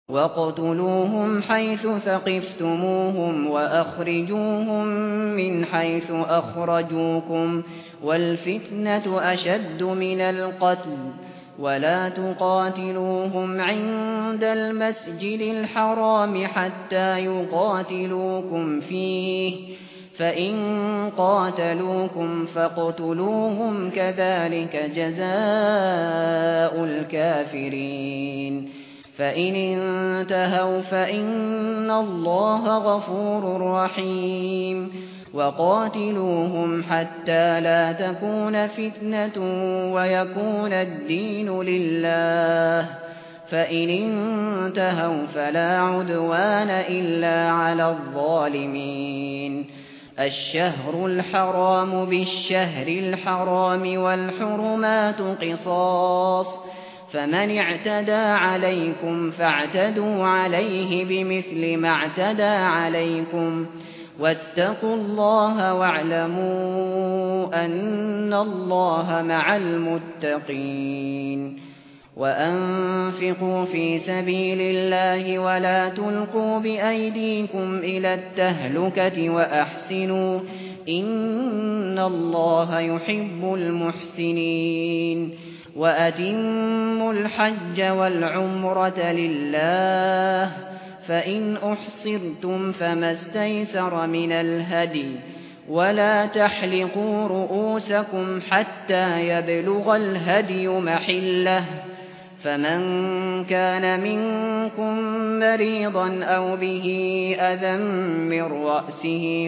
وَاقْتُلُوهُمْ حَيْثُ ثَقِفْتُمُوهُمْ وَأَخْرِجُوهُمْ مِنْ حَيْثُ أَخْرَجُوكُمْ وَالْفِتْنَةُ أَشَدُّ مِنَ الْقَتْلِ وَلَا تُقَاتِلُوهُمْ عِندَ الْمَسْجِدِ الْحَرَامِ حَتَّى يُقَاتِلُوكُمْ فِيهِ فَإِن قَاتَلُوكُمْ فَاقْتُلُوهُمْ كَذَلِكَ جَزَاءُ الْكَافِرِينَ فَإِنِ انتهوا فَإِنَّ اللَّهَ غَفُورٌ رَّحِيمٌ وَقَاتِلُوهُمْ حَتَّى لَا تَكُونَ فِتْنَةٌ وَيَكُونَ الدِّينُ لِلَّهِ فَإِنِ انتهوا فَلَا عُدْوَانَ إِلَّا عَلَى الظَّالِمِينَ الشهر الحرام بالشهر الحرام والحرمات قصاص فمن اعتدى عليكم فاعتدوا عليه بمثل ما اعتدى عليكم واتقوا الله واعلموا أن الله مع المتقين وأنفقوا في سبيل الله ولا تلقوا بأيديكم إلى التهلكة وأحسنوا إن الله يحب المحسنين وأتموا الحج والعمرة لله فإن أحصرتم فما استيسر من الهدي ولا تحلقوا رؤوسكم حتى يبلغ الهدي محله فمن كان منكم مريضا أو به أذى من رأسه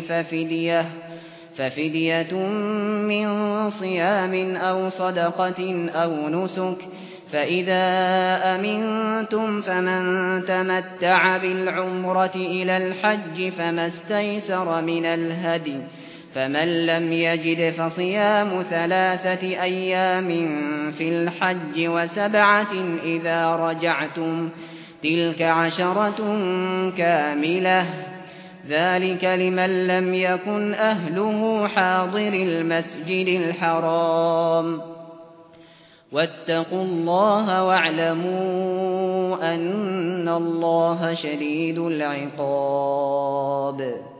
ففدية من صيام أو صدقة أو نسك فإذا أمنتم فمن تمتع بالعمرة إلى الحج فما استيسر من الهدي فمن لم يجد فصيام 3 أيام في الحج و7 إذا رجعتم تلك 10 كاملة ذلك لمن لم يكن أهله حاضر المسجد الحرام واتقوا الله واعلموا أن الله شديد العقاب